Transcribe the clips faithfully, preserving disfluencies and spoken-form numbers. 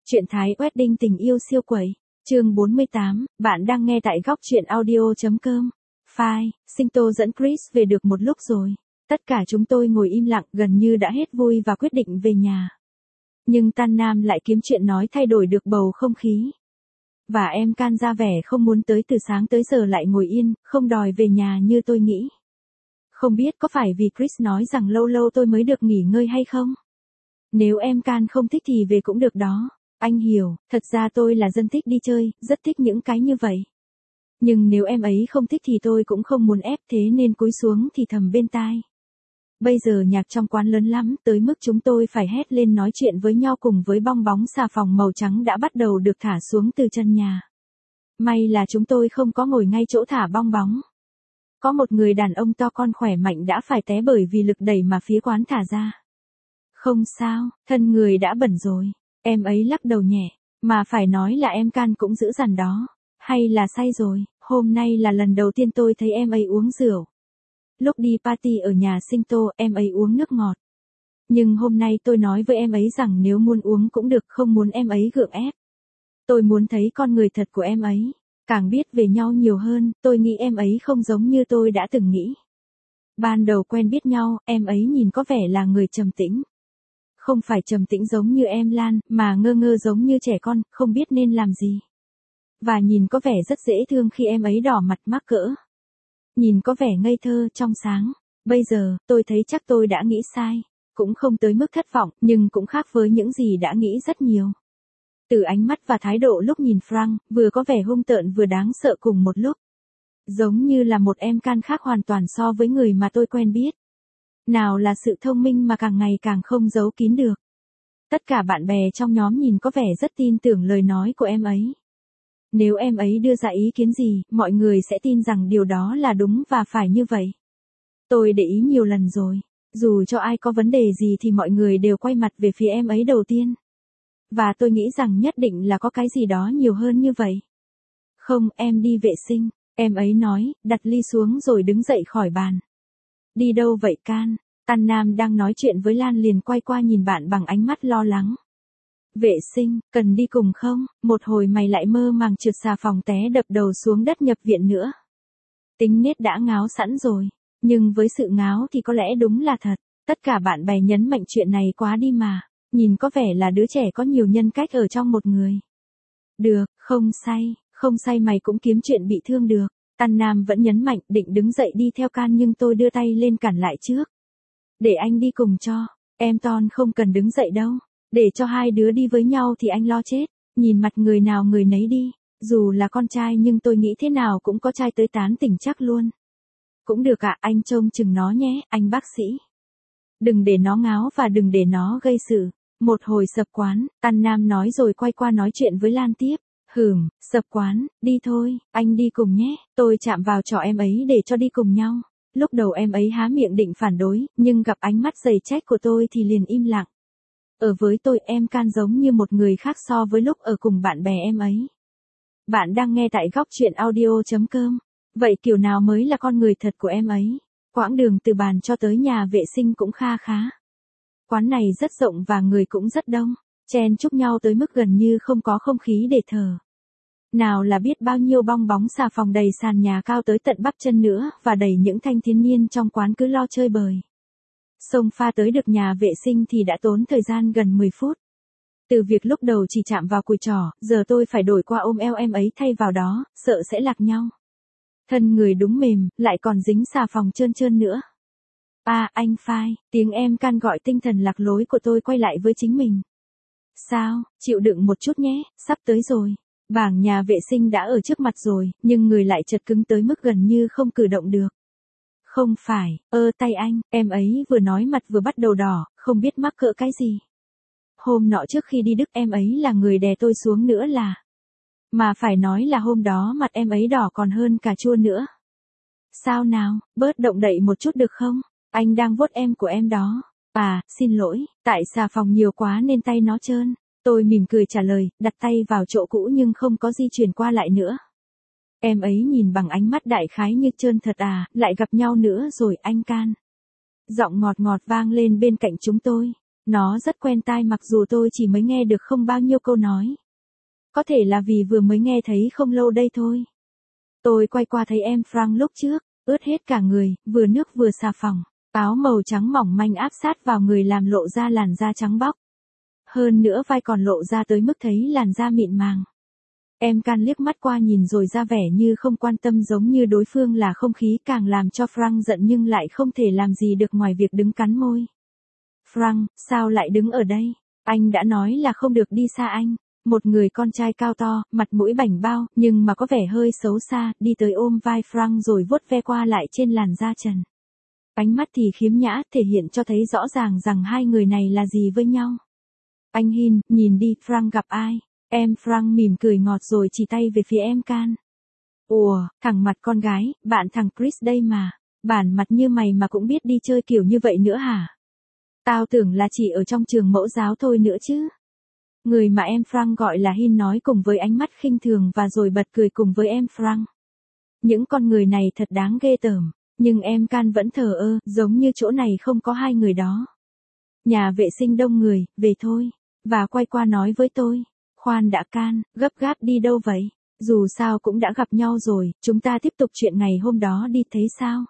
Truyện Thái Wedding tình yêu siêu quẩy. Chương bốn mươi tám, bạn đang nghe tại góc truyện audio chấm com. File, Sinh-Tô dẫn Chris về được một lúc rồi. Tất cả chúng tôi ngồi im lặng, gần như đã hết vui và quyết định về nhà. Nhưng Tan Nam lại kiếm chuyện nói thay đổi được bầu không khí. Và em Can ra vẻ không muốn tới, từ sáng tới giờ lại ngồi yên, không đòi về nhà như tôi nghĩ. Không biết có phải vì Chris nói rằng lâu lâu tôi mới được nghỉ ngơi hay không? Nếu em Can không thích thì về cũng được đó. Anh hiểu, thật ra tôi là dân thích đi chơi, rất thích những cái như vậy. Nhưng nếu em ấy không thích thì tôi cũng không muốn ép, thế nên cúi xuống thì thầm bên tai. Bây giờ nhạc trong quán lớn lắm, tới mức chúng tôi phải hét lên nói chuyện với nhau cùng với bong bóng xà phòng màu trắng đã bắt đầu được thả xuống từ chân nhà. May là chúng tôi không có ngồi ngay chỗ thả bong bóng. Có một người đàn ông to con khỏe mạnh đã phải té bởi vì lực đẩy mà phía quán thả ra. Không sao, thân người đã bẩn rồi. Em ấy lắc đầu nhẹ, mà phải nói là em Can cũng dữ dằn đó. Hay là say rồi, hôm nay là lần đầu tiên tôi thấy em ấy uống rượu. Lúc đi party ở nhà Sinh-Tô, em ấy uống nước ngọt. Nhưng hôm nay tôi nói với em ấy rằng nếu muốn uống cũng được, không muốn em ấy gượng ép. Tôi muốn thấy con người thật của em ấy. Càng biết về nhau nhiều hơn, tôi nghĩ em ấy không giống như tôi đã từng nghĩ. Ban đầu quen biết nhau, em ấy nhìn có vẻ là người trầm tĩnh. Không phải trầm tĩnh giống như em Lan, mà ngơ ngơ giống như trẻ con, không biết nên làm gì. Và nhìn có vẻ rất dễ thương khi em ấy đỏ mặt mắc cỡ. Nhìn có vẻ ngây thơ, trong sáng. Bây giờ, tôi thấy chắc tôi đã nghĩ sai. Cũng không tới mức thất vọng, nhưng cũng khác với những gì đã nghĩ rất nhiều. Từ ánh mắt và thái độ lúc nhìn Frank, vừa có vẻ hung tợn vừa đáng sợ cùng một lúc. Giống như là một em Can khác hoàn toàn so với người mà tôi quen biết. Nào là sự thông minh mà càng ngày càng không giấu kín được. Tất cả bạn bè trong nhóm nhìn có vẻ rất tin tưởng lời nói của em ấy. Nếu em ấy đưa ra ý kiến gì, mọi người sẽ tin rằng điều đó là đúng và phải như vậy. Tôi để ý nhiều lần rồi. Dù cho ai có vấn đề gì thì mọi người đều quay mặt về phía em ấy đầu tiên. Và tôi nghĩ rằng nhất định là có cái gì đó nhiều hơn như vậy. Không, em đi vệ sinh, em ấy nói, đặt ly xuống rồi đứng dậy khỏi bàn. Đi đâu vậy Can? Tan Nam đang nói chuyện với Lan liền quay qua nhìn bạn bằng ánh mắt lo lắng. Vệ sinh, cần đi cùng không? Một hồi mày lại mơ màng trượt xà phòng té đập đầu xuống đất nhập viện nữa. Tính nết đã ngáo sẵn rồi, nhưng với sự ngáo thì có lẽ đúng là thật. Tất cả bạn bè nhấn mạnh chuyện này quá đi mà, nhìn có vẻ là đứa trẻ có nhiều nhân cách ở trong một người. Được, không say, không say mày cũng kiếm chuyện bị thương được. Tan Nam vẫn nhấn mạnh định đứng dậy đi theo Can nhưng tôi đưa tay lên cản lại trước. Để anh đi cùng cho, em Ton không cần đứng dậy đâu. Để cho hai đứa đi với nhau thì anh lo chết. Nhìn mặt người nào người nấy đi. Dù là con trai nhưng tôi nghĩ thế nào cũng có trai tới tán tỉnh chắc luôn. Cũng được ạ, anh trông chừng nó nhé, anh bác sĩ. Đừng để nó ngáo và đừng để nó gây sự. Một hồi sập quán, Tan Nam nói rồi quay qua nói chuyện với Lan tiếp. Hửm, sập quán, đi thôi, anh đi cùng nhé. Tôi chạm vào trỏ em ấy để cho đi cùng nhau. Lúc đầu em ấy há miệng định phản đối, nhưng gặp ánh mắt dày trách của tôi thì liền im lặng. Ở với tôi em Can giống như một người khác so với lúc ở cùng bạn bè em ấy. Bạn đang nghe tại góc truyện audio chấm com. Vậy kiểu nào mới là con người thật của em ấy? Quãng đường từ bàn cho tới nhà vệ sinh cũng kha khá. Quán này rất rộng và người cũng rất đông. Chen chúc nhau tới mức gần như không có không khí để thở. Nào là biết bao nhiêu bong bóng xà phòng đầy sàn nhà cao tới tận bắp chân nữa và đầy những thanh thiếu niên trong quán cứ lo chơi bời. Xông pha tới được nhà vệ sinh thì đã tốn thời gian gần mười phút. Từ việc lúc đầu chỉ chạm vào cùi trỏ, giờ tôi phải đổi qua ôm eo em ấy thay vào đó, sợ sẽ lạc nhau. Thân người đúng mềm, lại còn dính xà phòng trơn trơn nữa. À, anh Phai, tiếng em Can gọi tinh thần lạc lối của tôi quay lại với chính mình. Sao, chịu đựng một chút nhé, sắp tới rồi. Bảng nhà vệ sinh đã ở trước mặt rồi, nhưng người lại chật cứng tới mức gần như không cử động được. Không phải, ơ tay anh, em ấy vừa nói mặt vừa bắt đầu đỏ, không biết mắc cỡ cái gì. Hôm nọ trước khi đi Đức em ấy là người đè tôi xuống nữa là. Mà phải nói là hôm đó mặt em ấy đỏ còn hơn cà chua nữa. Sao nào, bớt động đậy một chút được không? Anh đang vuốt em của em đó. À, xin lỗi, tại xà phòng nhiều quá nên tay nó trơn. Tôi mỉm cười trả lời, đặt tay vào chỗ cũ nhưng không có di chuyển qua lại nữa. Em ấy nhìn bằng ánh mắt đại khái như trơn thật à, lại gặp nhau nữa rồi anh Can. Giọng ngọt ngọt vang lên bên cạnh chúng tôi. Nó rất quen tai mặc dù tôi chỉ mới nghe được không bao nhiêu câu nói. Có thể là vì vừa mới nghe thấy không lâu đây thôi. Tôi quay qua thấy em Frank lúc trước, ướt hết cả người, vừa nước vừa xà phòng, áo màu trắng mỏng manh áp sát vào người làm lộ ra làn da trắng bóc. Hơn nữa vai còn lộ ra tới mức thấy làn da mịn màng. Em Can liếc mắt qua nhìn rồi ra vẻ như không quan tâm giống như đối phương là không khí càng làm cho Frank giận nhưng lại không thể làm gì được ngoài việc đứng cắn môi. Frank, sao lại đứng ở đây? Anh đã nói là không được đi xa anh. Một người con trai cao to, mặt mũi bảnh bao, nhưng mà có vẻ hơi xấu xa, đi tới ôm vai Frank rồi vuốt ve qua lại trên làn da trần. Ánh mắt thì khiếm nhã, thể hiện cho thấy rõ ràng rằng hai người này là gì với nhau. Anh Hin, nhìn đi, Frank gặp ai? Em Frank mỉm cười ngọt rồi chỉ tay về phía em Can. Ủa, thằng mặt con gái, bạn thằng Chris đây mà. Bản mặt như mày mà cũng biết đi chơi kiểu như vậy nữa hả? Tao tưởng là chỉ ở trong trường mẫu giáo thôi nữa chứ. Người mà em Frank gọi là Hin nói cùng với ánh mắt khinh thường và rồi bật cười cùng với em Frank. Những con người này thật đáng ghê tởm, nhưng em Can vẫn thờ ơ, giống như chỗ này không có hai người đó. Nhà vệ sinh đông người, về thôi. Và quay qua nói với tôi. Khoan đã Can, gấp gáp đi đâu vậy? Dù sao cũng đã gặp nhau rồi, chúng ta tiếp tục chuyện ngày hôm đó đi thấy sao?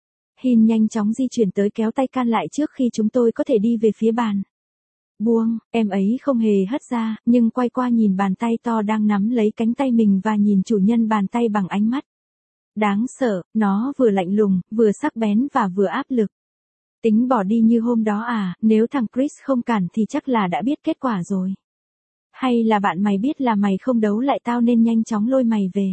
Hin nhanh chóng di chuyển tới kéo tay Can lại trước khi chúng tôi có thể đi về phía bàn. Buông, em ấy không hề hất ra, nhưng quay qua nhìn bàn tay to đang nắm lấy cánh tay mình và nhìn chủ nhân bàn tay bằng ánh mắt. Đáng sợ, nó vừa lạnh lùng, vừa sắc bén và vừa áp lực. Tính bỏ đi như hôm đó à, nếu thằng Chris không cản thì chắc là đã biết kết quả rồi. Hay là bạn mày biết là mày không đấu lại tao nên nhanh chóng lôi mày về.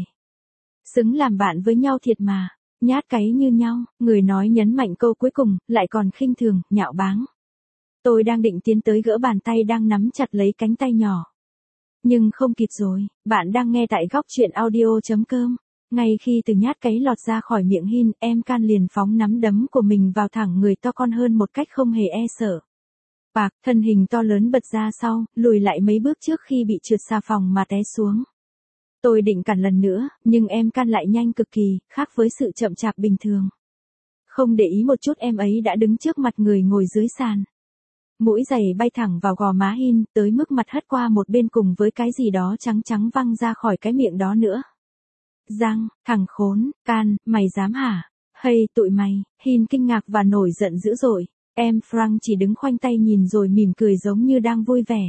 Xứng làm bạn với nhau thiệt mà, nhát cáy như nhau, người nói nhấn mạnh câu cuối cùng, lại còn khinh thường, nhạo báng. Tôi đang định tiến tới gỡ bàn tay đang nắm chặt lấy cánh tay nhỏ. Nhưng không kịp rồi, bạn đang nghe tại góc truyện audio chấm com. Ngay khi từ nhát cáy lọt ra khỏi miệng Hin, em Can liền phóng nắm đấm của mình vào thẳng người to con hơn một cách không hề e sợ. Bạc, thân hình to lớn bật ra sau, lùi lại mấy bước trước khi bị trượt xà phòng mà té xuống. Tôi định cản lần nữa, nhưng em Can lại nhanh cực kỳ, khác với sự chậm chạp bình thường. Không để ý một chút em ấy đã đứng trước mặt người ngồi dưới sàn. Mũi giày bay thẳng vào gò má Hin, tới mức mặt hất qua một bên cùng với cái gì đó trắng trắng văng ra khỏi cái miệng đó nữa. Răng, thằng khốn, Can, mày dám hả? Hay tụi mày, Hin kinh ngạc và nổi giận dữ dội. Em Frank chỉ đứng khoanh tay nhìn rồi mỉm cười giống như đang vui vẻ.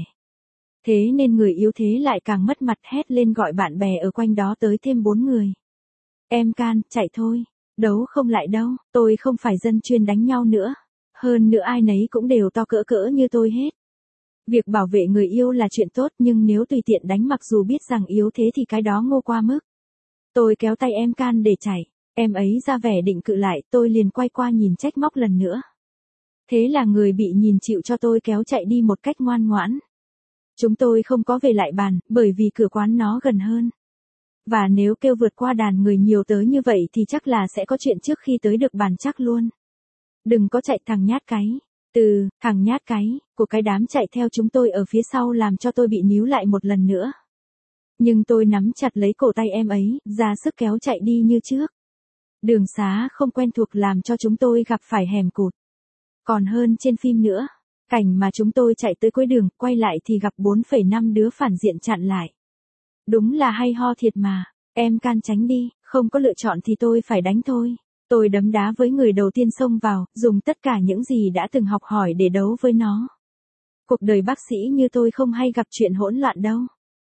Thế nên người yếu thế lại càng mất mặt hét lên gọi bạn bè ở quanh đó tới thêm bốn người. Em Can, chạy thôi. Đấu không lại đâu, tôi không phải dân chuyên đánh nhau nữa. Hơn nữa ai nấy cũng đều to cỡ cỡ như tôi hết. Việc bảo vệ người yêu là chuyện tốt nhưng nếu tùy tiện đánh mặc dù biết rằng yếu thế thì cái đó ngô qua mức. Tôi kéo tay em Can để chạy, em ấy ra vẻ định cự lại, tôi liền quay qua nhìn trách móc lần nữa. Thế là người bị nhìn chịu cho tôi kéo chạy đi một cách ngoan ngoãn. Chúng tôi không có về lại bàn, bởi vì cửa quán nó gần hơn. Và nếu kêu vượt qua đàn người nhiều tới như vậy thì chắc là sẽ có chuyện trước khi tới được bàn chắc luôn. Đừng có chạy thằng nhát cái. Từ, thằng nhát cái, của cái đám chạy theo chúng tôi ở phía sau làm cho tôi bị níu lại một lần nữa. Nhưng tôi nắm chặt lấy cổ tay em ấy, ra sức kéo chạy đi như trước. Đường xá không quen thuộc làm cho chúng tôi gặp phải hẻm cụt. Còn hơn trên phim nữa, cảnh mà chúng tôi chạy tới cuối đường, quay lại thì gặp bốn phẩy năm đứa phản diện chặn lại. Đúng là hay ho thiệt mà, em Can tránh đi, không có lựa chọn thì tôi phải đánh thôi. Tôi đấm đá với người đầu tiên xông vào, dùng tất cả những gì đã từng học hỏi để đấu với nó. Cuộc đời bác sĩ như tôi không hay gặp chuyện hỗn loạn đâu.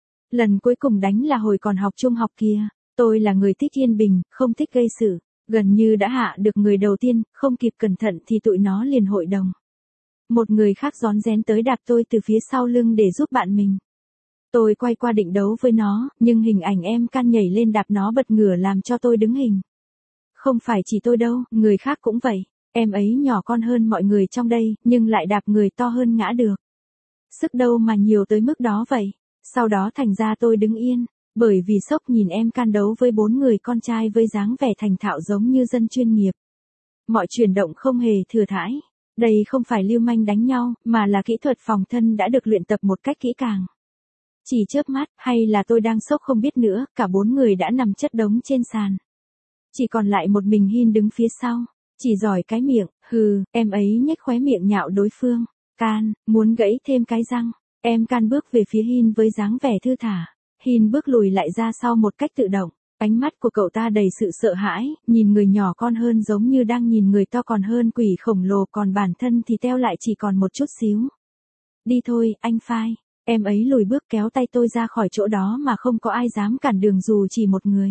Lần cuối cùng đánh là hồi còn học trung học kia, tôi là người thích yên bình, không thích gây sự. Gần như đã hạ được người đầu tiên, không kịp cẩn thận thì tụi nó liền hội đồng. Một người khác rón rén tới đạp tôi từ phía sau lưng để giúp bạn mình. Tôi quay qua định đấu với nó, nhưng hình ảnh em Can nhảy lên đạp nó bật ngửa làm cho tôi đứng hình. Không phải chỉ tôi đâu, người khác cũng vậy. Em ấy nhỏ con hơn mọi người trong đây, nhưng lại đạp người to hơn ngã được. Sức đâu mà nhiều tới mức đó vậy. Sau đó thành ra tôi đứng yên. Bởi vì sốc nhìn em Can đấu với bốn người con trai với dáng vẻ thành thạo giống như dân chuyên nghiệp. Mọi chuyển động không hề thừa thãi. Đây không phải lưu manh đánh nhau, mà là kỹ thuật phòng thân đã được luyện tập một cách kỹ càng. Chỉ chớp mắt, hay là tôi đang sốc không biết nữa, cả bốn người đã nằm chất đống trên sàn. Chỉ còn lại một mình Hin đứng phía sau, chỉ giỏi cái miệng, hừ, em ấy nhếch khóe miệng nhạo đối phương. Can, muốn gãy thêm cái răng. Em Can bước về phía Hin với dáng vẻ thư thả. Hin bước lùi lại ra sau một cách tự động. Ánh mắt của cậu ta đầy sự sợ hãi, nhìn người nhỏ con hơn giống như đang nhìn người to còn hơn quỷ khổng lồ, còn bản thân thì teo lại chỉ còn một chút xíu. Đi thôi, anh Phai. Em ấy lùi bước kéo tay tôi ra khỏi chỗ đó mà không có ai dám cản đường dù chỉ một người.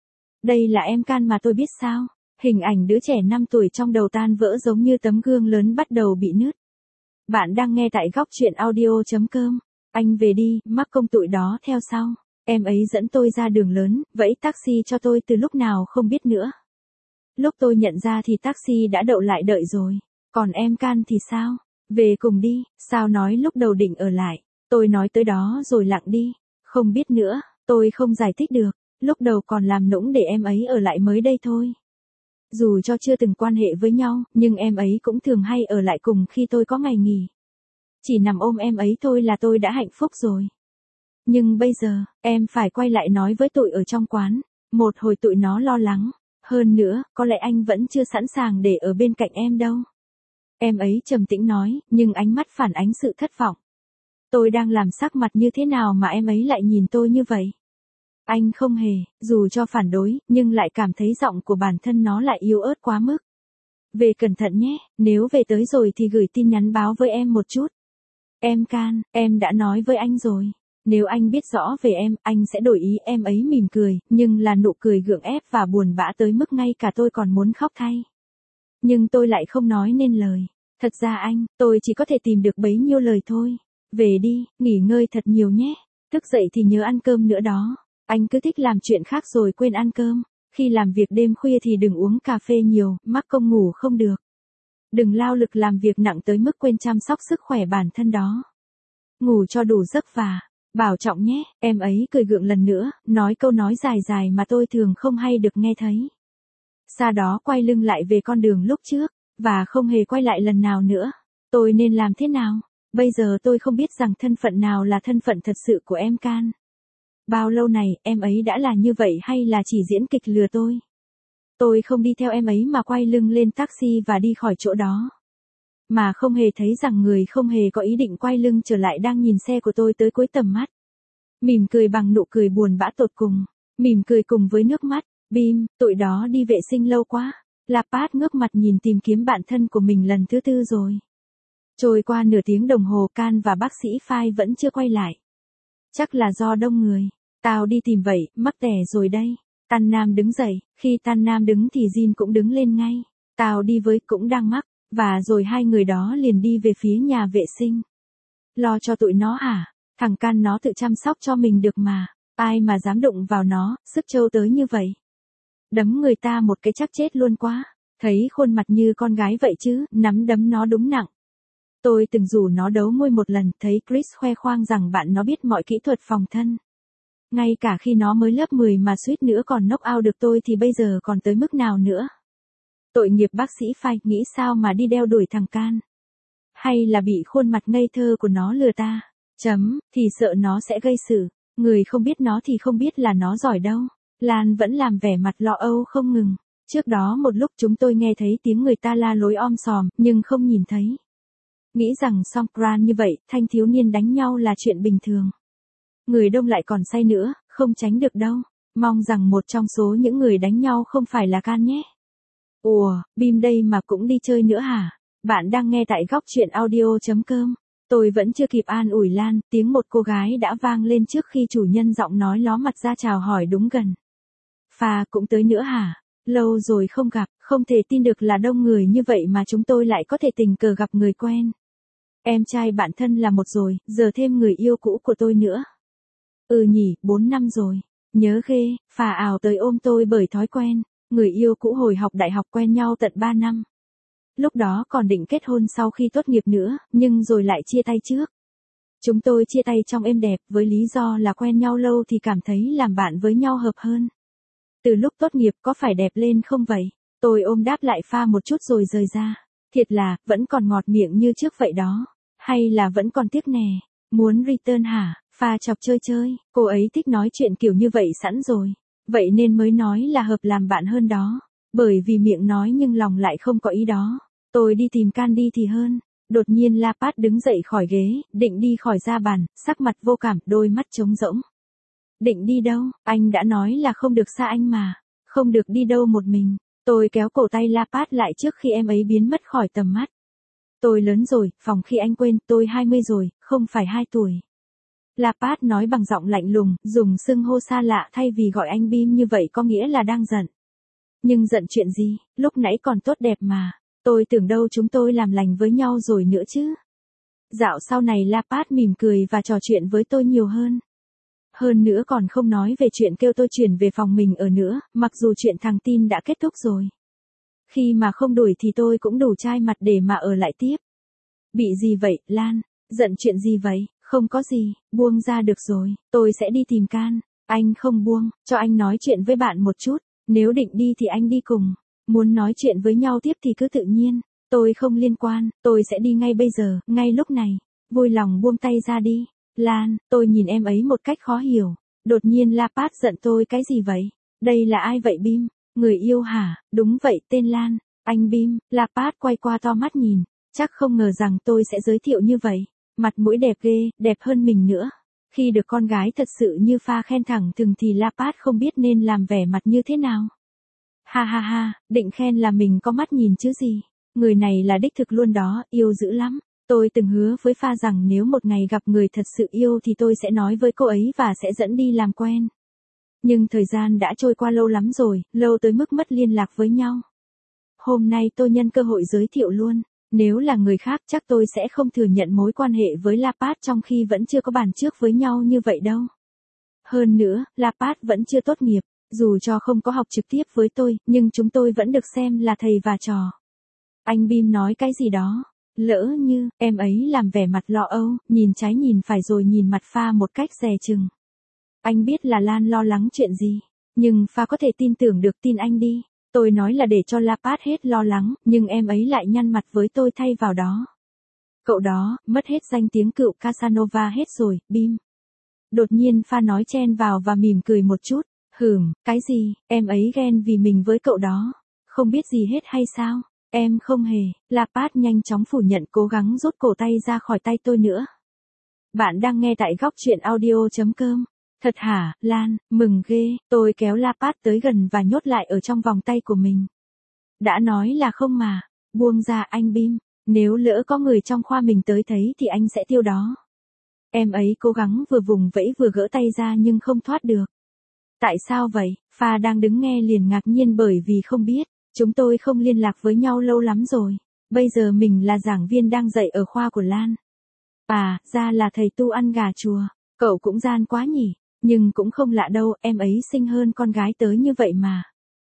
Đây là em Can mà tôi biết sao? Hình ảnh đứa trẻ năm tuổi trong đầu tan vỡ giống như tấm gương lớn bắt đầu bị nứt. Bạn đang nghe tại góc truyện audio.com. Anh về đi, mắc công tụi đó theo sau. Em ấy dẫn tôi ra đường lớn, vẫy taxi cho tôi từ lúc nào không biết nữa. Lúc tôi nhận ra thì taxi đã đậu lại đợi rồi. Còn em Can thì sao? Về cùng đi, sao nói lúc đầu định ở lại. Tôi nói tới đó rồi lặng đi. Không biết nữa, tôi không giải thích được. Lúc đầu còn làm nũng để em ấy ở lại mới đây thôi. Dù cho chưa từng quan hệ với nhau, nhưng em ấy cũng thường hay ở lại cùng khi tôi có ngày nghỉ. Chỉ nằm ôm em ấy thôi là tôi đã hạnh phúc rồi. Nhưng bây giờ, em phải quay lại nói với tụi ở trong quán. Một hồi tụi nó lo lắng. Hơn nữa, có lẽ anh vẫn chưa sẵn sàng để ở bên cạnh em đâu. Em ấy trầm tĩnh nói, nhưng ánh mắt phản ánh sự thất vọng. Tôi đang làm sắc mặt như thế nào mà em ấy lại nhìn tôi như vậy? Anh không hề, dù cho phản đối, nhưng lại cảm thấy giọng của bản thân nó lại yếu ớt quá mức. Về cẩn thận nhé, nếu về tới rồi thì gửi tin nhắn báo với em một chút. Em Can, em đã nói với anh rồi. Nếu anh biết rõ về em, anh sẽ đổi ý. Em ấy mỉm cười, nhưng là nụ cười gượng ép và buồn bã tới mức ngay cả tôi còn muốn khóc thay. Nhưng tôi lại không nói nên lời. Thật ra anh, tôi chỉ có thể tìm được bấy nhiêu lời thôi. Về đi, nghỉ ngơi thật nhiều nhé. Thức dậy thì nhớ ăn cơm nữa đó. Anh cứ thích làm chuyện khác rồi quên ăn cơm. Khi làm việc đêm khuya thì đừng uống cà phê nhiều, mắc công ngủ không được. Đừng lao lực làm việc nặng tới mức quên chăm sóc sức khỏe bản thân đó. Ngủ cho đủ giấc và bảo trọng nhé. Em ấy cười gượng lần nữa, nói câu nói dài dài mà tôi thường không hay được nghe thấy. Sau đó quay lưng lại về con đường lúc trước, và không hề quay lại lần nào nữa. Tôi nên làm thế nào? Bây giờ tôi không biết rằng thân phận nào là thân phận thật sự của em Can. Bao lâu này, em ấy đã là như vậy hay là chỉ diễn kịch lừa tôi? Tôi không đi theo em ấy mà quay lưng lên taxi và đi khỏi chỗ đó. Mà không hề thấy rằng người không hề có ý định quay lưng trở lại đang nhìn xe của tôi tới cuối tầm mắt. Mỉm cười bằng nụ cười buồn bã tột cùng. Mỉm cười cùng với nước mắt. Bim, tụi đó đi vệ sinh lâu quá. Lapat ngước mặt nhìn tìm kiếm bạn thân của mình lần thứ tư rồi. Trôi qua nửa tiếng đồng hồ, Can và bác sĩ Phai vẫn chưa quay lại. Chắc là do đông người. Tao đi tìm vậy, mắc tẻ rồi đây. Tan Nam đứng dậy, khi Tan Nam đứng thì Jin cũng đứng lên ngay. Tao đi với cũng đang mắc, và rồi hai người đó liền đi về phía nhà vệ sinh. Lo cho tụi nó hả? Thằng Can nó tự chăm sóc cho mình được mà. Ai mà dám đụng vào nó, sức trâu tới như vậy. Đấm người ta một cái chắc chết luôn quá. Thấy khuôn mặt như con gái vậy chứ, nắm đấm nó đúng nặng. Tôi từng rủ nó đấu môi một lần, thấy Chris khoe khoang rằng bạn nó biết mọi kỹ thuật phòng thân. Ngay cả khi nó mới lớp mười mà suýt nữa còn knock out được tôi thì bây giờ còn tới mức nào nữa. Tội nghiệp bác sĩ Phai, nghĩ sao mà đi đeo đuổi thằng Can. Hay là bị khuôn mặt ngây thơ của nó lừa ta. Chấm, thì sợ nó sẽ gây sự. Người không biết nó thì không biết là nó giỏi đâu. Lan vẫn làm vẻ mặt lo âu không ngừng. Trước đó một lúc chúng tôi nghe thấy tiếng người ta la lối om sòm, nhưng không nhìn thấy. Nghĩ rằng Songkran như vậy, thanh thiếu niên đánh nhau là chuyện bình thường. Người đông lại còn say nữa, không tránh được đâu. Mong rằng một trong số những người đánh nhau không phải là Can nhé. Ủa, Bim đây mà cũng đi chơi nữa hả? Bạn đang nghe tại góc truyện audio.com. Tôi vẫn chưa kịp an ủi Lan, tiếng một cô gái đã vang lên trước khi chủ nhân giọng nói ló mặt ra chào hỏi đúng gần. Pha cũng tới nữa hả? Lâu rồi không gặp, không thể tin được là đông người như vậy mà chúng tôi lại có thể tình cờ gặp người quen. Em trai bạn thân là một rồi, giờ thêm người yêu cũ của tôi nữa. Ừ nhỉ, bốn năm rồi. Nhớ ghê, Phà ào tới ôm tôi bởi thói quen. Người yêu cũ hồi học đại học quen nhau tận ba năm. Lúc đó còn định kết hôn sau khi tốt nghiệp nữa, nhưng rồi lại chia tay trước. Chúng tôi chia tay trong êm đẹp với lý do là quen nhau lâu thì cảm thấy làm bạn với nhau hợp hơn. Từ lúc tốt nghiệp có phải đẹp lên không vậy? Tôi ôm đáp lại Pha một chút rồi rời ra. Thiệt là, vẫn còn ngọt miệng như trước vậy đó. Hay là vẫn còn tiếc nè. Muốn return hả? Pha chọc chơi chơi. Cô ấy thích nói chuyện kiểu như vậy sẵn rồi. Vậy nên mới nói là hợp làm bạn hơn đó. Bởi vì miệng nói nhưng lòng lại không có ý đó. Tôi đi tìm Can đi thì hơn. Đột nhiên La Pát đứng dậy khỏi ghế, định đi khỏi ra bàn, sắc mặt vô cảm, đôi mắt trống rỗng. Định đi đâu, anh đã nói là không được xa anh mà, không được đi đâu một mình. Tôi kéo cổ tay La Pát lại trước khi em ấy biến mất khỏi tầm mắt. Tôi lớn rồi, phòng khi anh quên, tôi hai mươi rồi, không phải hai tuổi. La Pát nói bằng giọng lạnh lùng, dùng xưng hô xa lạ thay vì gọi anh Bim như vậy có nghĩa là đang giận. Nhưng giận chuyện gì, lúc nãy còn tốt đẹp mà, tôi tưởng đâu chúng tôi làm lành với nhau rồi nữa chứ. Dạo sau này La Pát mỉm cười và trò chuyện với tôi nhiều hơn. Hơn nữa còn không nói về chuyện kêu tôi chuyển về phòng mình ở nữa, mặc dù chuyện thằng Tin đã kết thúc rồi. Khi mà không đuổi thì tôi cũng đủ chai mặt để mà ở lại tiếp. Bị gì vậy, Lan? Giận chuyện gì vậy? Không có gì, buông ra được rồi, tôi sẽ đi tìm Can. Anh không buông, cho anh nói chuyện với bạn một chút, nếu định đi thì anh đi cùng. Muốn nói chuyện với nhau tiếp thì cứ tự nhiên, tôi không liên quan, tôi sẽ đi ngay bây giờ, ngay lúc này. Vui lòng buông tay ra đi. Lan, tôi nhìn em ấy một cách khó hiểu. Đột nhiên La Pát giận tôi cái gì vậy? Đây là ai vậy Bim? Người yêu hả? Đúng vậy, tên Lan. Anh Bim, La Pát quay qua to mắt nhìn. Chắc không ngờ rằng tôi sẽ giới thiệu như vậy. Mặt mũi đẹp ghê, đẹp hơn mình nữa. Khi được con gái thật sự như Pha khen thẳng thừng thì La Pát không biết nên làm vẻ mặt như thế nào. Ha ha ha, định khen là mình có mắt nhìn chứ gì. Người này là đích thực luôn đó, yêu dữ lắm. Tôi từng hứa với Pha rằng nếu một ngày gặp người thật sự yêu thì tôi sẽ nói với cô ấy và sẽ dẫn đi làm quen. Nhưng thời gian đã trôi qua lâu lắm rồi, lâu tới mức mất liên lạc với nhau. Hôm nay tôi nhân cơ hội giới thiệu luôn. Nếu là người khác chắc tôi sẽ không thừa nhận mối quan hệ với La Pát trong khi vẫn chưa có bàn trước với nhau như vậy đâu. Hơn nữa, La Pát vẫn chưa tốt nghiệp, dù cho không có học trực tiếp với tôi, nhưng chúng tôi vẫn được xem là thầy và trò. Anh Bim nói cái gì đó. Lỡ như, em ấy làm vẻ mặt lo âu, nhìn trái nhìn phải rồi nhìn mặt Pha một cách dè chừng. Anh biết là Lan lo lắng chuyện gì, nhưng Pha có thể tin tưởng được, tin anh đi. Tôi nói là để cho La Pát hết lo lắng, nhưng em ấy lại nhăn mặt với tôi thay vào đó. Cậu đó, mất hết danh tiếng cựu Casanova hết rồi, Bim. Đột nhiên Pha nói chen vào và mỉm cười một chút. Hửm, cái gì, em ấy ghen vì mình với cậu đó. Không biết gì hết hay sao? Em không hề. La Pát nhanh chóng phủ nhận, cố gắng rút cổ tay ra khỏi tay tôi nữa. Bạn đang nghe tại góc truyện audio chấm com. Thật hả, Lan, mừng ghê. Tôi kéo La Pát tới gần và nhốt lại ở trong vòng tay của mình. Đã nói là không mà. Buông ra anh Bim. Nếu lỡ có người trong khoa mình tới thấy thì anh sẽ tiêu đó. Em ấy cố gắng vừa vùng vẫy vừa gỡ tay ra nhưng không thoát được. Tại sao vậy? Pha đang đứng nghe liền ngạc nhiên bởi vì không biết. Chúng tôi không liên lạc với nhau lâu lắm rồi. Bây giờ mình là giảng viên đang dạy ở khoa của Lan. À, ra là thầy tu ăn gà chùa. Cậu cũng gian quá nhỉ. Nhưng cũng không lạ đâu, em ấy xinh hơn con gái tới như vậy mà.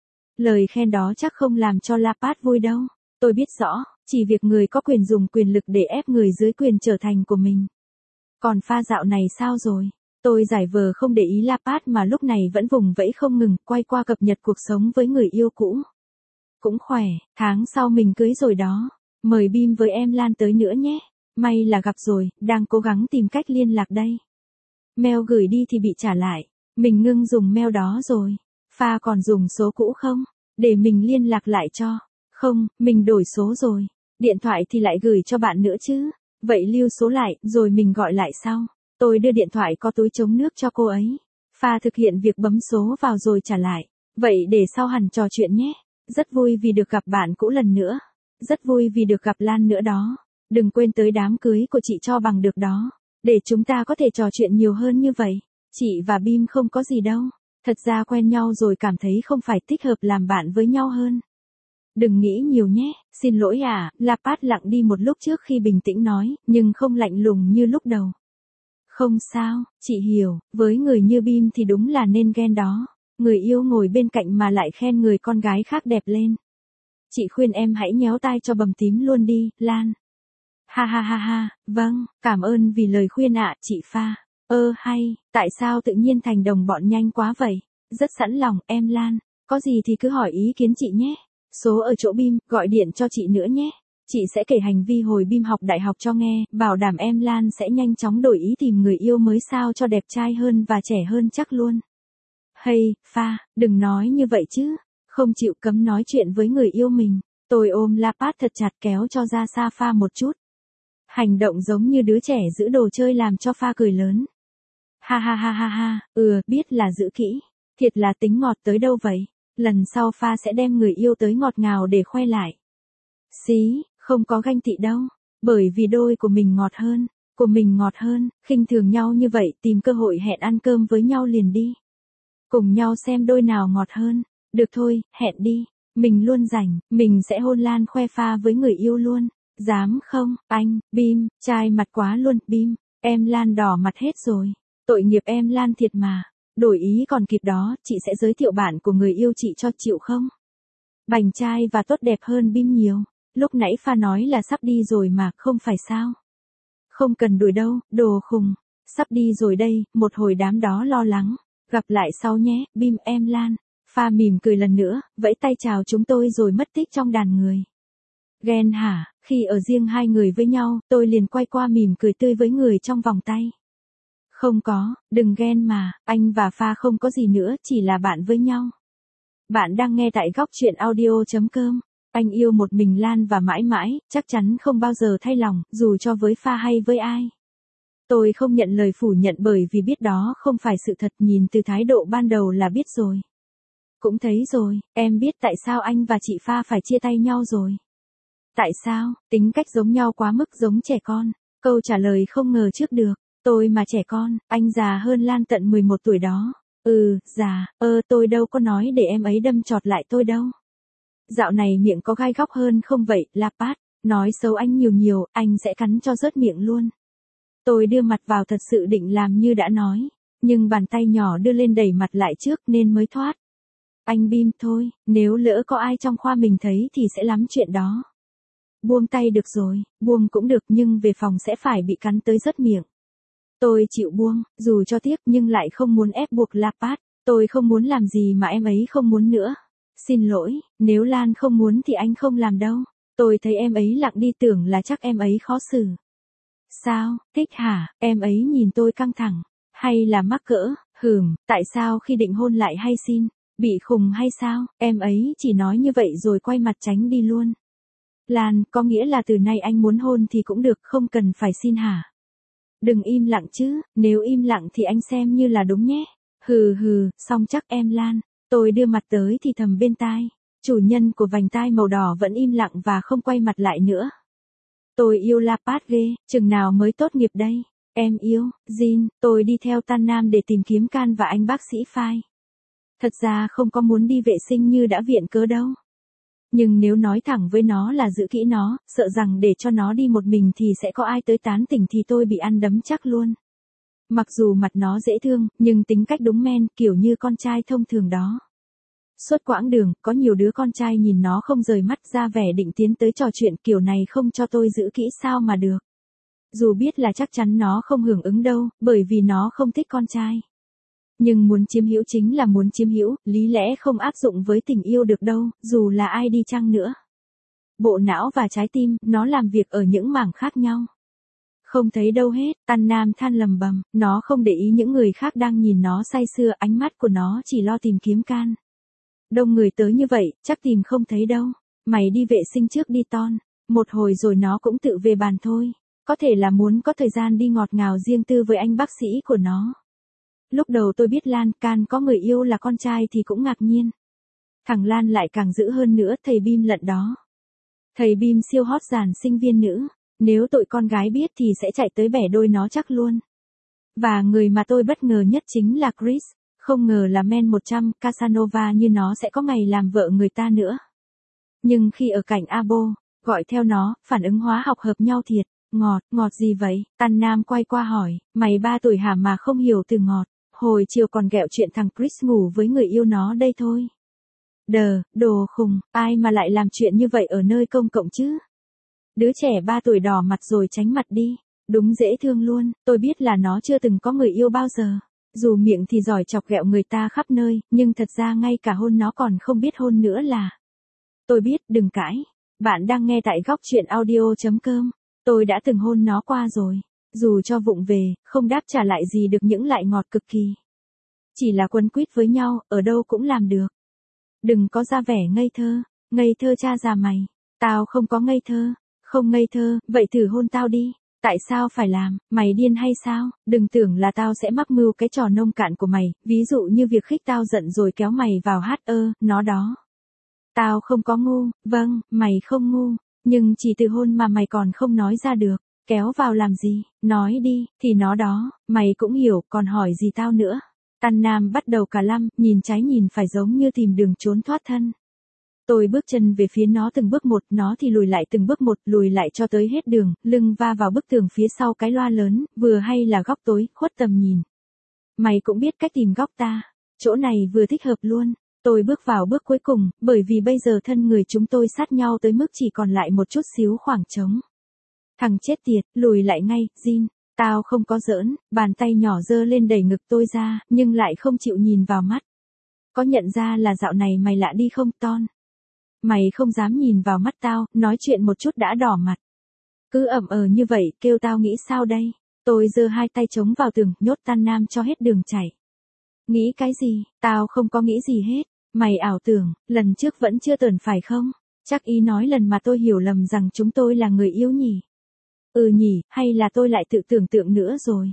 Lời khen đó chắc không làm cho La Pát vui đâu. Tôi biết rõ, chỉ việc người có quyền dùng quyền lực để ép người dưới quyền trở thành của mình. Còn Pha dạo này sao rồi? Tôi giải vờ không để ý La Pát mà lúc này vẫn vùng vẫy không ngừng, quay qua cập nhật cuộc sống với người yêu cũ. Cũng khỏe, tháng sau mình cưới rồi đó. Mời Bim với em Lan tới nữa nhé. May là gặp rồi, đang cố gắng tìm cách liên lạc đây. Mail gửi đi thì bị trả lại. Mình ngưng dùng mail đó rồi. Pha còn dùng số cũ không? Để mình liên lạc lại cho. Không, mình đổi số rồi. Điện thoại thì lại gửi cho bạn nữa chứ. Vậy lưu số lại, rồi mình gọi lại sau. Tôi đưa điện thoại có túi chống nước cho cô ấy. Pha thực hiện việc bấm số vào rồi trả lại. Vậy để sau hẳn trò chuyện nhé. Rất vui vì được gặp bạn cũ lần nữa. Rất vui vì được gặp Lan nữa đó. Đừng quên tới đám cưới của chị cho bằng được đó. Để chúng ta có thể trò chuyện nhiều hơn như vậy. Chị và Bim không có gì đâu. Thật ra quen nhau rồi cảm thấy không phải thích hợp làm bạn với nhau hơn. Đừng nghĩ nhiều nhé. Xin lỗi à, La Pát lặng đi một lúc trước khi bình tĩnh nói, nhưng không lạnh lùng như lúc đầu. Không sao, chị hiểu, với người như Bim thì đúng là nên ghen đó. Người yêu ngồi bên cạnh mà lại khen người con gái khác đẹp lên. Chị khuyên em hãy nhéo tai cho bầm tím luôn đi, Lan. Ha ha ha ha, vâng, cảm ơn vì lời khuyên ạ, chị Pha. Ơ hay, tại sao tự nhiên thành đồng bọn nhanh quá vậy? Rất sẵn lòng, em Lan. Có gì thì cứ hỏi ý kiến chị nhé. Số ở chỗ Bim, gọi điện cho chị nữa nhé. Chị sẽ kể hành vi hồi Bim học đại học cho nghe, bảo đảm em Lan sẽ nhanh chóng đổi ý tìm người yêu mới sao cho đẹp trai hơn và trẻ hơn chắc luôn. Hay, Pha, đừng nói như vậy chứ. Không chịu cấm nói chuyện với người yêu mình. Tôi ôm La Pát thật chặt kéo cho ra xa Pha một chút. Hành động giống như đứa trẻ giữ đồ chơi làm cho pha cười lớn. Ha ha ha ha ha, ừ, biết là giữ kỹ. Thiệt là tính ngọt tới đâu vậy? Lần sau pha sẽ đem người yêu tới ngọt ngào để khoe lại. Xí, không có ganh tị đâu. Bởi vì đôi của mình ngọt hơn. Của mình ngọt hơn, khinh thường nhau như vậy tìm cơ hội hẹn ăn cơm với nhau liền đi. Cùng nhau xem đôi nào ngọt hơn. Được thôi, hẹn đi. Mình luôn rảnh, mình sẽ hôn Lan khoe pha với người yêu luôn. Dám không, anh, Bim, trai mặt quá luôn, Bim. Em Lan đỏ mặt hết rồi. Tội nghiệp em Lan thiệt mà. Đổi ý còn kịp đó, chị sẽ giới thiệu bạn của người yêu chị cho, chịu không? Bảnh trai và tốt đẹp hơn Bim nhiều. Lúc nãy pha nói là sắp đi rồi mà, không phải sao? Không cần đuổi đâu, đồ khùng. Sắp đi rồi đây, một hồi đám đó lo lắng. Gặp lại sau nhé, Bim em Lan. Pha mỉm cười lần nữa, vẫy tay chào chúng tôi rồi mất tích trong đàn người. Ghen hả? Khi ở riêng hai người với nhau, tôi liền quay qua mỉm cười tươi với người trong vòng tay. Không có, đừng ghen mà, anh và Pha không có gì nữa, chỉ là bạn với nhau. Bạn đang nghe tại góc truyện audio.com. Anh yêu một mình Lan và mãi mãi, chắc chắn không bao giờ thay lòng, dù cho với Pha hay với ai. Tôi không nhận lời phủ nhận bởi vì biết đó không phải sự thật, nhìn từ thái độ ban đầu là biết rồi. Cũng thấy rồi, em biết tại sao anh và chị Pha phải chia tay nhau rồi. Tại sao? Tính cách giống nhau quá mức giống trẻ con. Câu trả lời không ngờ trước được. Tôi mà trẻ con, anh già hơn Lan tận mười một tuổi đó. Ừ, già, ơ tôi đâu có nói để em ấy đâm chọt lại tôi đâu. Dạo này miệng có gai góc hơn không vậy, La Pát, nói xấu anh nhiều nhiều, anh sẽ cắn cho rớt miệng luôn. Tôi đưa mặt vào thật sự định làm như đã nói, nhưng bàn tay nhỏ đưa lên đẩy mặt lại trước nên mới thoát. Anh Bim thôi, nếu lỡ có ai trong khoa mình thấy thì sẽ lắm chuyện đó. Buông tay được rồi, buông cũng được nhưng về phòng sẽ phải bị cắn tới rớt miệng. Tôi chịu buông, dù cho tiếc nhưng lại không muốn ép buộc La Pát, tôi không muốn làm gì mà em ấy không muốn nữa. Xin lỗi, nếu Lan không muốn thì anh không làm đâu. Tôi thấy em ấy lặng đi tưởng là chắc em ấy khó xử. Sao, thích hả? Em ấy nhìn tôi căng thẳng. Hay là mắc cỡ, hừm, tại sao khi định hôn lại hay xin? Bị khùng hay sao? Em ấy chỉ nói như vậy rồi quay mặt tránh đi luôn. Lan, có nghĩa là từ nay anh muốn hôn thì cũng được, không cần phải xin hả? Đừng im lặng chứ, nếu im lặng thì anh xem như là đúng nhé. Hừ hừ, xong chắc em Lan. Tôi đưa mặt tới thì thầm bên tai. Chủ nhân của vành tai màu đỏ vẫn im lặng và không quay mặt lại nữa. Tôi yêu La Pát ghê, chừng nào mới tốt nghiệp đây? Em yêu, Jin, tôi đi theo Tan Nam để tìm kiếm Can và anh bác sĩ Phai. Thật ra không có muốn đi vệ sinh như đã viện cớ đâu. Nhưng nếu nói thẳng với nó là giữ kỹ nó, sợ rằng để cho nó đi một mình thì sẽ có ai tới tán tỉnh thì tôi bị ăn đấm chắc luôn. Mặc dù mặt nó dễ thương, nhưng tính cách đúng men, kiểu như con trai thông thường đó. Suốt quãng đường, có nhiều đứa con trai nhìn nó không rời mắt ra vẻ định tiến tới trò chuyện, kiểu này không cho tôi giữ kỹ sao mà được. Dù biết là chắc chắn nó không hưởng ứng đâu, bởi vì nó không thích con trai. Nhưng muốn chiếm hữu chính là muốn chiếm hữu, lý lẽ không áp dụng với tình yêu được đâu, dù là ai đi chăng nữa. Bộ não và trái tim, nó làm việc ở những mảng khác nhau. Không thấy đâu hết, Tan Nam than lầm bầm, nó không để ý những người khác đang nhìn nó say sưa, ánh mắt của nó chỉ lo tìm kiếm Can. Đông người tới như vậy, chắc tìm không thấy đâu. Mày đi vệ sinh trước đi Ton. Một hồi rồi nó cũng tự về bàn thôi. Có thể là muốn có thời gian đi ngọt ngào riêng tư với anh bác sĩ của nó. Lúc đầu tôi biết Lan Can có người yêu là con trai thì cũng ngạc nhiên. Thằng Lan lại càng dữ hơn nữa, thầy Bim lận đó. Thầy Bim siêu hot dàn sinh viên nữ. Nếu tụi con gái biết thì sẽ chạy tới bẻ đôi nó chắc luôn. Và người mà tôi bất ngờ nhất chính là Chris. Không ngờ là men một trăm, Casanova như nó sẽ có ngày làm vợ người ta nữa. Nhưng khi ở cạnh Abo, gọi theo nó, phản ứng hóa học hợp nhau thiệt. Ngọt, ngọt gì vậy? Tan Nam quay qua hỏi, mày ba tuổi hả mà không hiểu từ ngọt. Hồi chiều còn ghẹo chuyện thằng Chris ngủ với người yêu nó đây thôi. Đờ, đồ khùng, ai mà lại làm chuyện như vậy ở nơi công cộng chứ? Đứa trẻ ba tuổi đỏ mặt rồi tránh mặt đi. Đúng dễ thương luôn, tôi biết là nó chưa từng có người yêu bao giờ. Dù miệng thì giỏi chọc ghẹo người ta khắp nơi, nhưng thật ra ngay cả hôn nó còn không biết hôn nữa là. Tôi biết, đừng cãi. Bạn đang nghe tại góc truyện audio.com. Tôi đã từng hôn nó qua rồi. Dù cho vụng về, không đáp trả lại gì được những lại ngọt cực kỳ. Chỉ là quấn quýt với nhau, ở đâu cũng làm được. Đừng có ra vẻ ngây thơ. Ngây thơ cha già mày. Tao không có ngây thơ. Không ngây thơ, vậy thử hôn tao đi. Tại sao phải làm, mày điên hay sao? Đừng tưởng là tao sẽ mắc mưu cái trò nông cạn của mày, ví dụ như việc khích tao giận rồi kéo mày vào hát ơ, nó đó. Tao không có ngu, vâng, mày không ngu, nhưng chỉ từ hôn mà mày còn không nói ra được, kéo vào làm gì, nói đi, thì nó đó, mày cũng hiểu, còn hỏi gì tao nữa. Tăn Nam bắt đầu cả lăm, nhìn trái nhìn phải giống như tìm đường trốn thoát thân. Tôi bước chân về phía nó từng bước một, nó thì lùi lại từng bước một, lùi lại cho tới hết đường, lưng va vào bức tường phía sau cái loa lớn, vừa hay là góc tối, khuất tầm nhìn. Mày cũng biết cách tìm góc ta, chỗ này vừa thích hợp luôn. Tôi bước vào bước cuối cùng, bởi vì bây giờ thân người chúng tôi sát nhau tới mức chỉ còn lại một chút xíu khoảng trống. Thằng chết tiệt, lùi lại ngay, Jin, tao không có giỡn, bàn tay nhỏ giơ lên đẩy ngực tôi ra, nhưng lại không chịu nhìn vào mắt. Có nhận ra là dạo này mày lạ đi không, Ton? Mày không dám nhìn vào mắt tao, nói chuyện một chút đã đỏ mặt. Cứ ẩm ờ như vậy, kêu tao nghĩ sao đây? Tôi giơ hai tay chống vào tường, nhốt Tăn Nam cho hết đường chảy. Nghĩ cái gì, tao không có nghĩ gì hết. Mày ảo tưởng, lần trước vẫn chưa tởn phải không? Chắc ý nói lần mà tôi hiểu lầm rằng chúng tôi là người yêu nhỉ? Ừ nhỉ, hay là tôi lại tự tưởng tượng nữa rồi?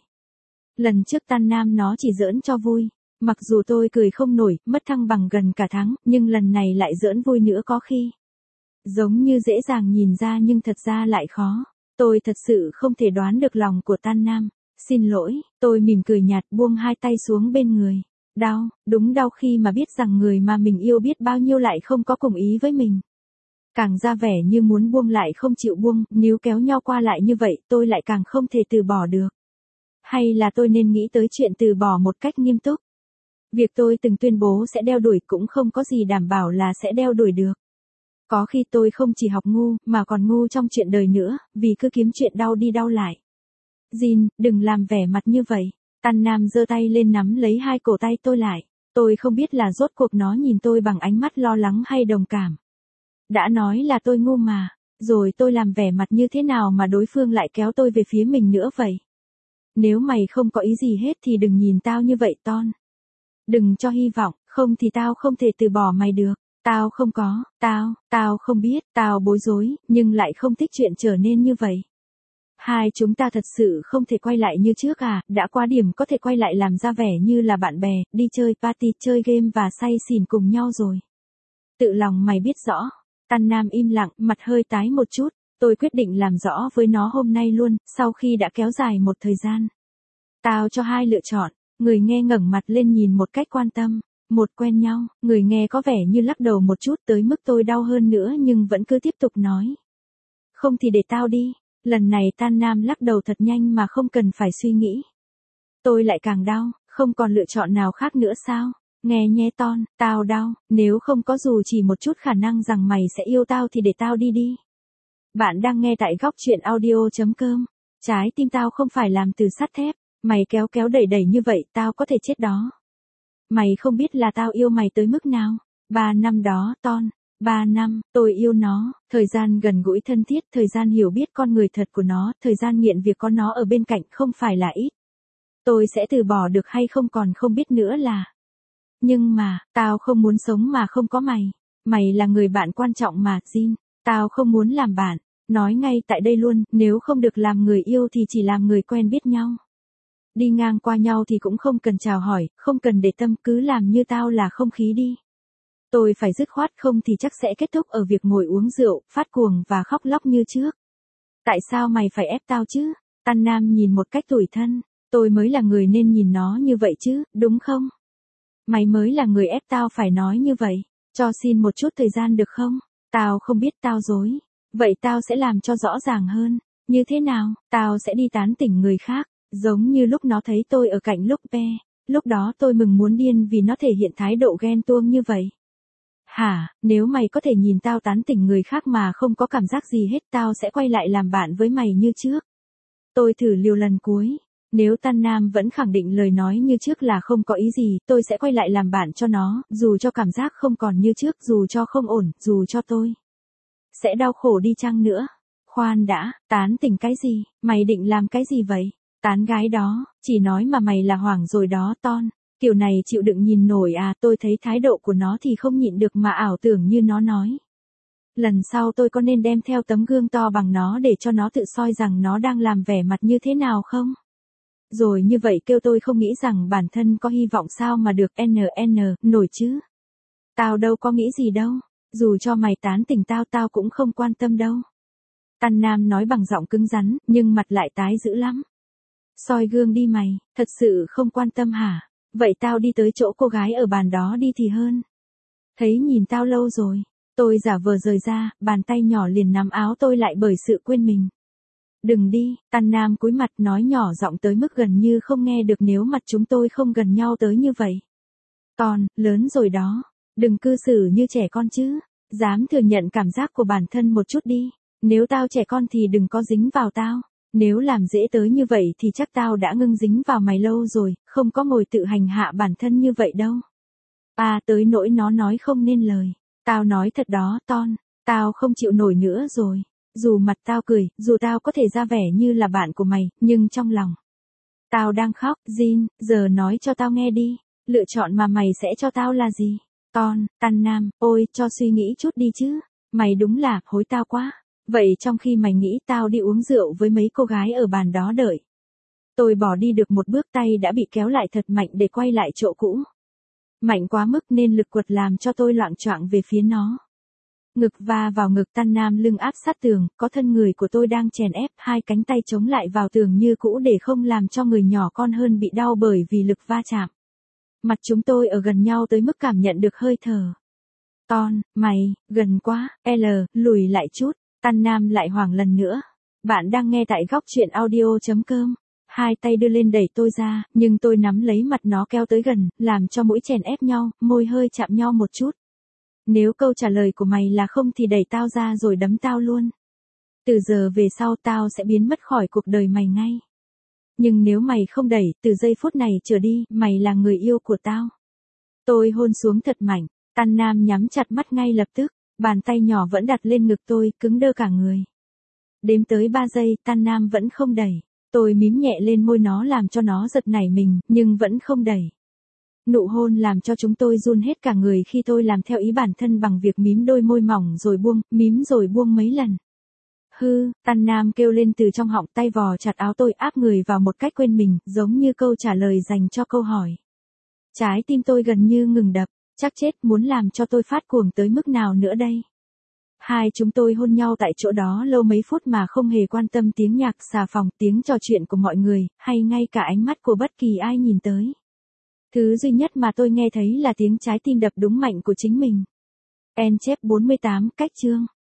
Lần trước Tăn Nam nó chỉ giỡn cho vui. Mặc dù tôi cười không nổi, mất thăng bằng gần cả tháng, nhưng lần này lại giỡn vui nữa có khi. Giống như dễ dàng nhìn ra nhưng thật ra lại khó. Tôi thật sự không thể đoán được lòng của Tăn Nam. Xin lỗi, tôi mỉm cười nhạt buông hai tay xuống bên người. Đau, đúng đau khi mà biết rằng người mà mình yêu biết bao nhiêu lại không có cùng ý với mình. Càng ra vẻ như muốn buông lại không chịu buông, níu kéo nhau qua lại như vậy tôi lại càng không thể từ bỏ được. Hay là tôi nên nghĩ tới chuyện từ bỏ một cách nghiêm túc? Việc tôi từng tuyên bố sẽ đeo đuổi cũng không có gì đảm bảo là sẽ đeo đuổi được. Có khi tôi không chỉ học ngu mà còn ngu trong chuyện đời nữa, vì cứ kiếm chuyện đau đi đau lại. Jin, đừng làm vẻ mặt như vậy. Tăn Nam giơ tay lên nắm lấy hai cổ tay tôi lại. Tôi không biết là rốt cuộc nó nhìn tôi bằng ánh mắt lo lắng hay đồng cảm. Đã nói là tôi ngu mà, rồi tôi làm vẻ mặt như thế nào mà đối phương lại kéo tôi về phía mình nữa vậy? Nếu mày không có ý gì hết thì đừng nhìn tao như vậy Ton. Đừng cho hy vọng, không thì tao không thể từ bỏ mày được. Tao không có, tao, tao không biết, tao bối rối, nhưng lại không thích chuyện trở nên như vậy. Hai chúng ta thật sự không thể quay lại như trước à, đã qua điểm có thể quay lại làm ra vẻ như là bạn bè, đi chơi party, chơi game và say xỉn cùng nhau rồi. Tự lòng mày biết rõ. Tăn Nam im lặng, mặt hơi tái một chút, tôi quyết định làm rõ với nó hôm nay luôn, sau khi đã kéo dài một thời gian. Tao cho hai lựa chọn, người nghe ngẩng mặt lên nhìn một cách quan tâm, một quen nhau, người nghe có vẻ như lắc đầu một chút tới mức tôi đau hơn nữa nhưng vẫn cứ tiếp tục nói. Không thì để tao đi. Lần này Tăn Nam lắc đầu thật nhanh mà không cần phải suy nghĩ. Tôi lại càng đau, không còn lựa chọn nào khác nữa sao? Nghe nhé Ton, tao đau, nếu không có dù chỉ một chút khả năng rằng mày sẽ yêu tao thì để tao đi đi. Bạn đang nghe tại góc truyện audio chấm com. Trái tim tao không phải làm từ sắt thép, mày kéo kéo đẩy đẩy như vậy tao có thể chết đó. Mày không biết là tao yêu mày tới mức nào. Ba năm đó Ton. Ba năm, tôi yêu nó, thời gian gần gũi thân thiết, thời gian hiểu biết con người thật của nó, thời gian nghiện việc có nó ở bên cạnh không phải là ít. Tôi sẽ từ bỏ được hay không còn không biết nữa là. Nhưng mà, tao không muốn sống mà không có mày. Mày là người bạn quan trọng mà, Jin. Tao không muốn làm bạn. Nói ngay tại đây luôn, nếu không được làm người yêu thì chỉ làm người quen biết nhau. Đi ngang qua nhau thì cũng không cần chào hỏi, không cần để tâm, cứ làm như tao là không khí đi. Tôi phải dứt khoát không thì chắc sẽ kết thúc ở việc ngồi uống rượu, phát cuồng và khóc lóc như trước. Tại sao mày phải ép tao chứ? Tăn Nam nhìn một cách tủi thân. Tôi mới là người nên nhìn nó như vậy chứ, đúng không? Mày mới là người ép tao phải nói như vậy. Cho xin một chút thời gian được không? Tao không biết tao dối. Vậy tao sẽ làm cho rõ ràng hơn. Như thế nào? Tao sẽ đi tán tỉnh người khác. Giống như lúc nó thấy tôi ở cạnh lúc pe. Lúc đó tôi mừng muốn điên vì nó thể hiện thái độ ghen tuông như vậy. Hả, nếu mày có thể nhìn tao tán tỉnh người khác mà không có cảm giác gì hết tao sẽ quay lại làm bạn với mày như trước. Tôi thử liều lần cuối. Nếu Tăn Nam vẫn khẳng định lời nói như trước là không có ý gì, tôi sẽ quay lại làm bạn cho nó, dù cho cảm giác không còn như trước, dù cho không ổn, dù cho tôi sẽ đau khổ đi chăng nữa. Khoan đã, tán tỉnh cái gì, mày định làm cái gì vậy? Tán gái đó, chỉ nói mà mày là hoảng rồi đó Ton. Kiểu này chịu đựng nhìn nổi à, tôi thấy thái độ của nó thì không nhịn được mà ảo tưởng như nó nói. Lần sau tôi có nên đem theo tấm gương to bằng nó để cho nó tự soi rằng nó đang làm vẻ mặt như thế nào không? Rồi như vậy kêu tôi không nghĩ rằng bản thân có hy vọng sao mà được en en nổi chứ. Tao đâu có nghĩ gì đâu, dù cho mày tán tỉnh tao tao cũng không quan tâm đâu. Tân Nam nói bằng giọng cứng rắn, nhưng mặt lại tái dữ lắm. Soi gương đi mày, thật sự không quan tâm hả? Vậy tao đi tới chỗ cô gái ở bàn đó đi thì hơn. Thấy nhìn tao lâu rồi, tôi giả vờ rời ra, bàn tay nhỏ liền nắm áo tôi lại bởi sự quên mình. Đừng đi, Tân Nam cúi mặt nói nhỏ giọng tới mức gần như không nghe được nếu mặt chúng tôi không gần nhau tới như vậy. Con, lớn rồi đó, đừng cư xử như trẻ con chứ, dám thừa nhận cảm giác của bản thân một chút đi, nếu tao trẻ con thì đừng có dính vào tao, nếu làm dễ tới như vậy thì chắc tao đã ngưng dính vào mày lâu rồi, không có ngồi tự hành hạ bản thân như vậy đâu. À tới nỗi nó nói không nên lời, tao nói thật đó Ton, tao không chịu nổi nữa rồi. Dù mặt tao cười, dù tao có thể ra vẻ như là bạn của mày, nhưng trong lòng tao đang khóc. Jin, giờ nói cho tao nghe đi, lựa chọn mà mày sẽ cho tao là gì? Con, Tân Nam, ôi, cho suy nghĩ chút đi chứ. Mày đúng là, hối tao quá. Vậy trong khi mày nghĩ tao đi uống rượu với mấy cô gái ở bàn đó đợi. Tôi bỏ đi được một bước tay đã bị kéo lại thật mạnh để quay lại chỗ cũ. Mạnh quá mức nên lực quật làm cho tôi loạng choạng về phía nó. Ngực va vào ngực Tân Nam lưng áp sát tường, có thân người của tôi đang chèn ép, hai cánh tay chống lại vào tường như cũ để không làm cho người nhỏ con hơn bị đau bởi vì lực va chạm. Mặt chúng tôi ở gần nhau tới mức cảm nhận được hơi thở. Con, mày, gần quá, L, lùi lại chút, Tân Nam lại hoảng lần nữa. Bạn đang nghe tại góc truyện audio.com. Hai tay đưa lên đẩy tôi ra, nhưng tôi nắm lấy mặt nó kéo tới gần, làm cho mũi chèn ép nhau, môi hơi chạm nhau một chút. Nếu câu trả lời của mày là không thì đẩy tao ra rồi đấm tao luôn. Từ giờ về sau tao sẽ biến mất khỏi cuộc đời mày ngay. Nhưng nếu mày không đẩy, từ giây phút này trở đi, mày là người yêu của tao. Tôi hôn xuống thật mạnh, Tân Nam nhắm chặt mắt ngay lập tức, bàn tay nhỏ vẫn đặt lên ngực tôi, cứng đơ cả người. Đếm tới ba giây, Tân Nam vẫn không đẩy. Tôi mím nhẹ lên môi nó làm cho nó giật nảy mình, nhưng vẫn không đẩy. Nụ hôn làm cho chúng tôi run hết cả người khi tôi làm theo ý bản thân bằng việc mím đôi môi mỏng rồi buông, mím rồi buông mấy lần. Hư, Tân Nam kêu lên từ trong họng, tay vò chặt áo tôi áp người vào một cách quên mình, giống như câu trả lời dành cho câu hỏi. Trái tim tôi gần như ngừng đập, chắc chết muốn làm cho tôi phát cuồng tới mức nào nữa đây. Hai chúng tôi hôn nhau tại chỗ đó lâu mấy phút mà không hề quan tâm tiếng nhạc xà phòng, tiếng trò chuyện của mọi người, hay ngay cả ánh mắt của bất kỳ ai nhìn tới. Thứ duy nhất mà tôi nghe thấy là tiếng trái tim đập đúng mạnh của chính mình. En chép bốn mươi tám, cách chương.